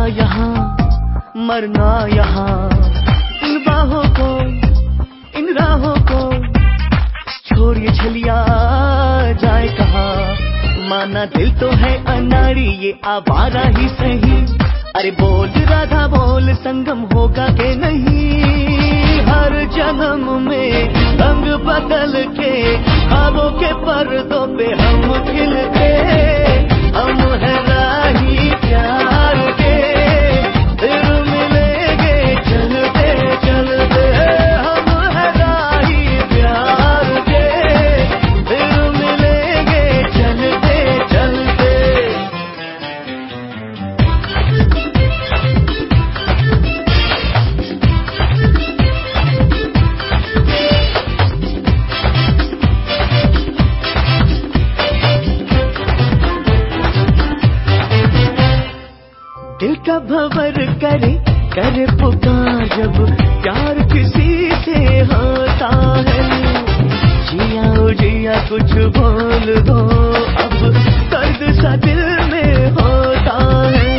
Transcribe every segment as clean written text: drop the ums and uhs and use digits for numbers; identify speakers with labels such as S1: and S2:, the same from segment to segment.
S1: यहाँ मरना यहाँ, इन बाहों को इन राहों को छोड़ ये छलिया जाए कहाँ। माना दिल तो है अनाड़ी ये आवारा ही सही, अरे बोल राधा बोल संगम होगा के नहीं। हर जन्म में रंग बदल के ख्वाबों के पर्दों पे हम खिलते, हम है राही प्यार के, फिर मिलेंगे चलते चलते। हम है राही प्यार के, फिर मिलेंगे चलते चलते। दिल का भंवर करे करे पुकार जब प्यार किसी से होता है। जिया ओ जिया कुछ बोल दो अब, दर्द सा दिल में होता है।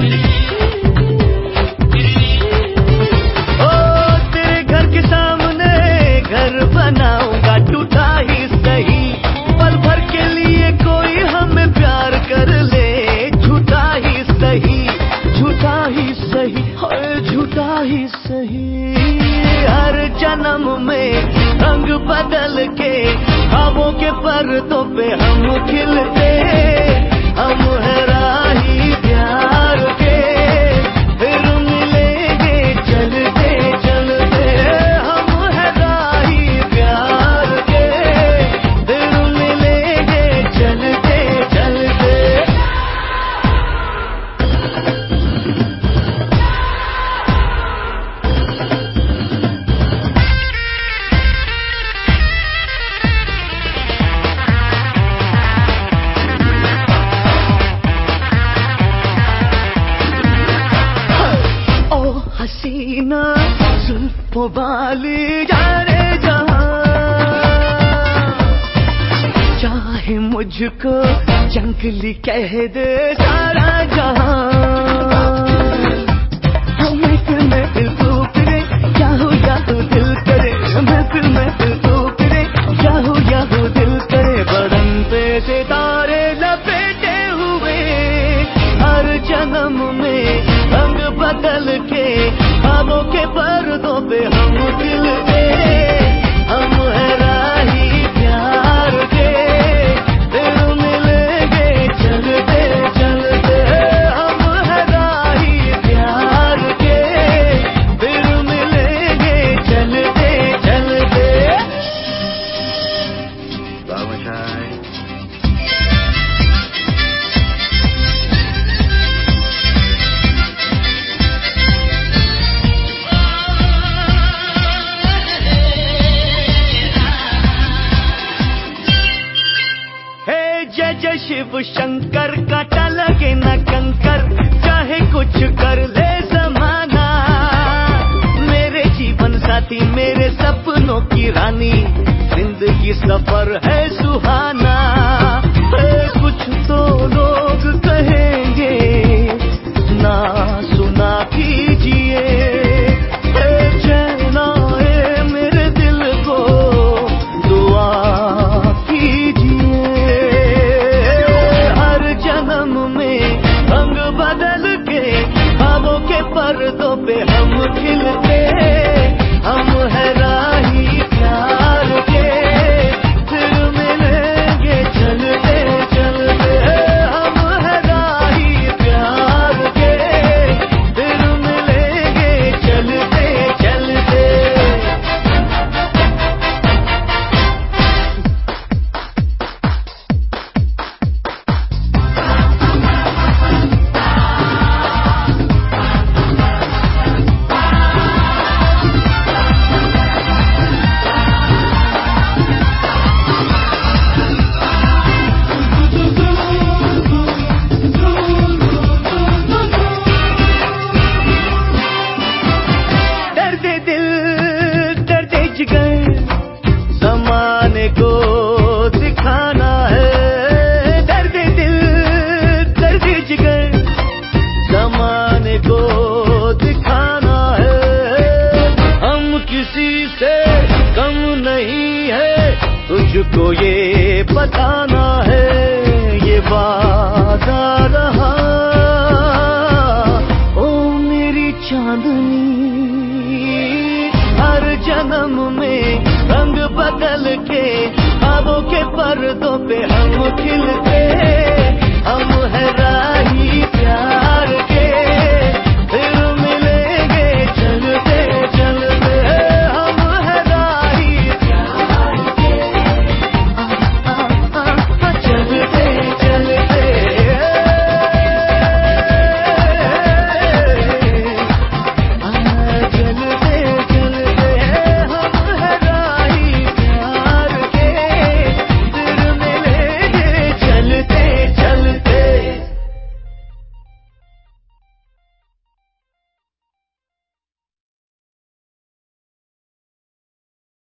S1: ओ तेरे घर के सामने घर बनाऊंगा टूटा ही सही, पल भर के लिए कोई हमें प्यार कर ले, झूठा ही सही झूठा ही सही है झूठा ही सही। हर जन्म में रंग बदल के ख्वाबों के पर्दों पे हम खिलते, हम है राही प्यार के, फिर मिलेंगे चलते चलते। हम है राही प्यार के, फिर मिलेंगे चलते चलते। हसीना जुल्फों वाली जाने जहां, चाहे मुझको जंगली कह दे सारा जहां। महफिल तू करे याहू दिल करे, महफिल तू करे याहू दिल करे। बदन पे सितारे लपेटे हुए हर जन्म में रंग बदल के ख्वाबों के पर्दों पे हम खिलते, हम है राही प्यार के, फिर मिलेंगे चलते चलते। हम है राही प्यार के, फिर मिलेंगे चलते चलते। जय जय शिव शंकर काटा लगे न कंकर, चाहे कुछ कर ले जमाना। मेरे जीवन साथी मेरे सपनों की रानी, जिंदगी सफर है सुहाना। कुछ तो लोग कहेंगे ना सुना कीजिए, चैन आए मेरे दिल को दुआ कीजिए। हर जन्म में रंग बदल बताना है, ये वादा रहा। ओ मेरी चांदनी, हर जन्म में रंग बदल के ख्वाबों के पर्दों पे हम खिलते